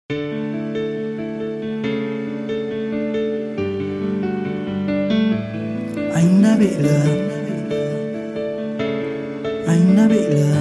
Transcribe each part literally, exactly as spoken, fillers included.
Anh đã bị lừa, anh đã bị lừa.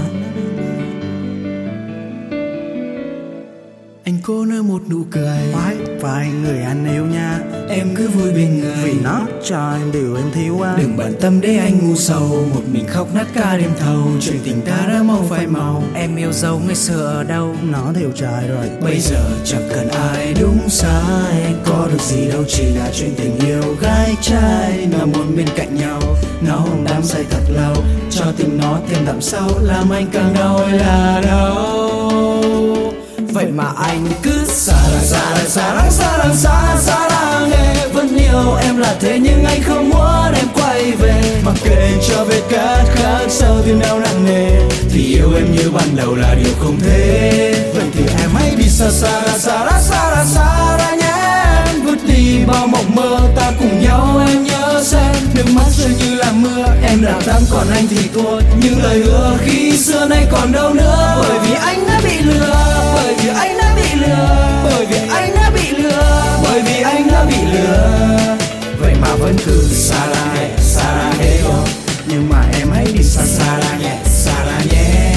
Anh cố nở một nụ cười, phải phải người anh yêu nha. Em cứ vui bên người, vì nó cho em điều em thiếu quá. Đừng bận tâm để anh ngu sầu, một mình khóc nát cả đêm thâu. Chuyện tình ta đã mau phai màu. Em yêu dấu ngày xưa ở đâu, nó theo trời rồi. Bây giờ chẳng cần ai đúng sai, có được gì đâu, chỉ là chuyện tình yêu gái trai nằm một bên cạnh nhau. Nó hôn đắm say thật lâu, cho tình nó thêm đậm sâu, làm anh càng đau hay là đau. Vậy mà anh cứ xa làng xa làng xa làng xa làng xa xa làng nghe. Vẫn yêu em là thế nhưng anh không muốn em quay về. Mặc kệ cho vết cát khác sau tim đau nặng nề, thì yêu em như ban đầu là điều không thể. Vậy thì em hãy đi xa xa làng xa làng xa làng xa làng nhé. Vứt đi bao mộng mơ ta cùng nhau em nhớ xem. Nước mắt rơi như là mưa, em đã thắng còn anh thì thua. Những lời hứa khi xưa nay còn đâu nữa. Bởi vì anh đã bị lừa, bởi vì anh đã bị lừa, bởi vì anh đã bị lừa, bởi vì anh đã bị lừa. Vậy mà vẫn cứ xa làng, xa làng hey oh. Nhưng mà em hãy đi xa xa làng nhé, xa làng nhé.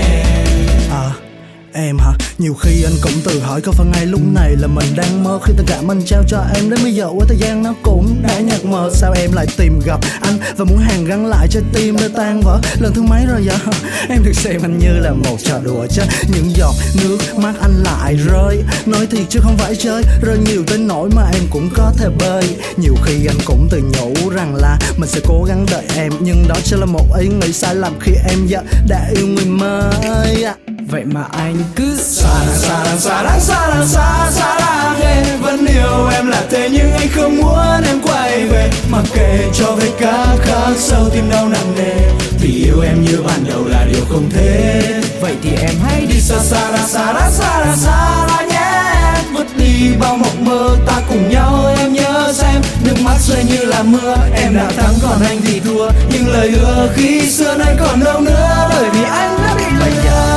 À, em hả? Nhiều khi anh cũng tự hỏi có phải ngay lúc này là mình đang mơ, khi tình cảm anh trao cho em đến bây giờ qua thời gian nó cũng đã nhạt mờ. Sao em lại tìm gặp anh và muốn hàn gắn lại trái tim đã tan vỡ lần thứ mấy rồi vậy? Em được xem anh như là một trò đùa chứ. Những giọt nước mắt anh lại rơi, nói thiệt chứ không phải chơi, rơi nhiều tới nỗi mà em cũng có thể bơi. Nhiều khi anh cũng tự nhủ rằng là mình sẽ cố gắng đợi em, nhưng đó chỉ là một ý nghĩ sai lầm khi em giờ đã yêu người mới. Vậy mà anh cứ xa làng xa làng xa làng xa làng xa xa làng em. Vẫn yêu em là thế nhưng anh không muốn em quay về. Mặc kệ cho vết cát khác sâu tim đau nặng nề, vì yêu em như ban đầu là điều không thể. Vậy thì em hãy đi xa xa làng xa làng xa làng xa làng nhé. Vứt đi bao mộng mơ ta cùng nhau em nhớ xem. Nước mắt rơi như là mưa, em đã thắng còn anh thì thua. Những lời hứa khi xưa nay còn đâu nữa. Bởi vì anh đã bị lừa.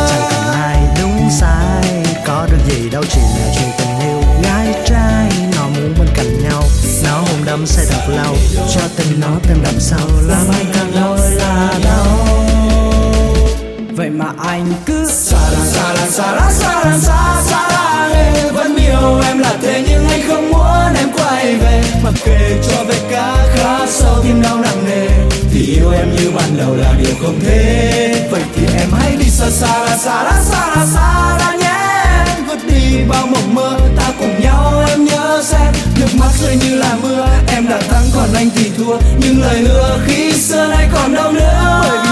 Sai, có được gì đâu, chỉ là chuyện tình yêu gái trai nó muốn bên cạnh nhau. Nó hôn đắm say thật lâu, cho tình nó thêm đậm sâu, làm anh càng đau là đau. Vậy mà anh cứ xa làng xa làng xa làng xa làng xa xa làng em. Vẫn yêu em là thế nhưng anh không muốn em quay về. Mặc kệ cho vết cát khác sâu tim đau nặng nề, thì yêu em như ban đầu là điều không thể. Vậy thì em hãy đi xa xa làng xa làng xa làng xa làng nhé. Vứt đi bao mộng mơ ta cùng nhau em nhớ xem. Nước mắt rơi như là mưa, em đã thắng còn anh thì thua. Những lời hứa khi xưa nay còn đâu nữa. Bởi vì